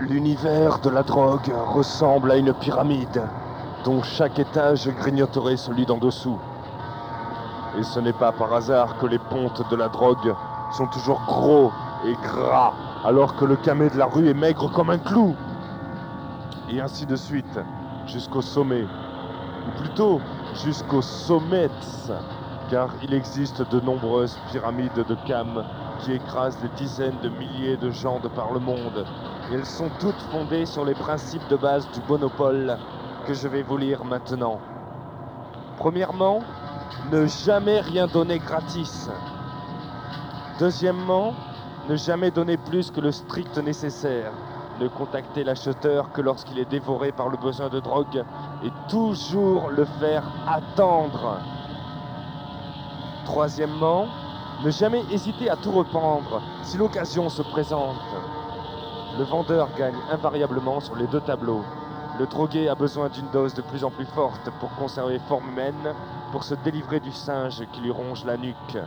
L'univers de la drogue ressemble à une pyramide, dont chaque étage grignoterait celui d'en dessous. Et ce n'est pas par hasard que les pontes de la drogue sont toujours gros et gras, alors que le camé de la rue est maigre comme un clou. Et ainsi de suite, jusqu'au sommet, ou plutôt jusqu'aux sommets, car il existe de nombreuses pyramides de cam qui écrasent des dizaines de milliers de gens de par le monde. Et elles sont toutes fondées sur les principes de base du monopole que je vais vous lire maintenant. Premièrement, ne jamais rien donner gratis. Deuxièmement, ne jamais donner plus que le strict nécessaire. Ne contacter l'acheteur que lorsqu'il est dévoré par le besoin de drogue et toujours le faire attendre. Troisièmement, ne jamais hésiter à tout reprendre si l'occasion se présente. Le vendeur gagne invariablement sur les deux tableaux. Le drogué a besoin d'une dose de plus en plus forte pour conserver forme humaine, pour se délivrer du singe qui lui ronge la nuque.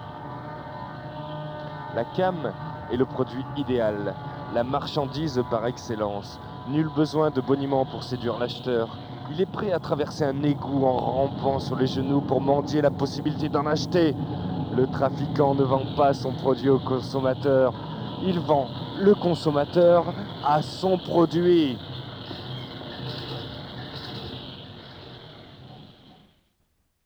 La cam est le produit idéal, la marchandise par excellence. Nul besoin de boniment pour séduire l'acheteur. Il est prêt à traverser un égout en rampant sur les genoux pour mendier la possibilité d'en acheter. Le trafiquant ne vend pas son produit au consommateur. Il vend le consommateur à son produit.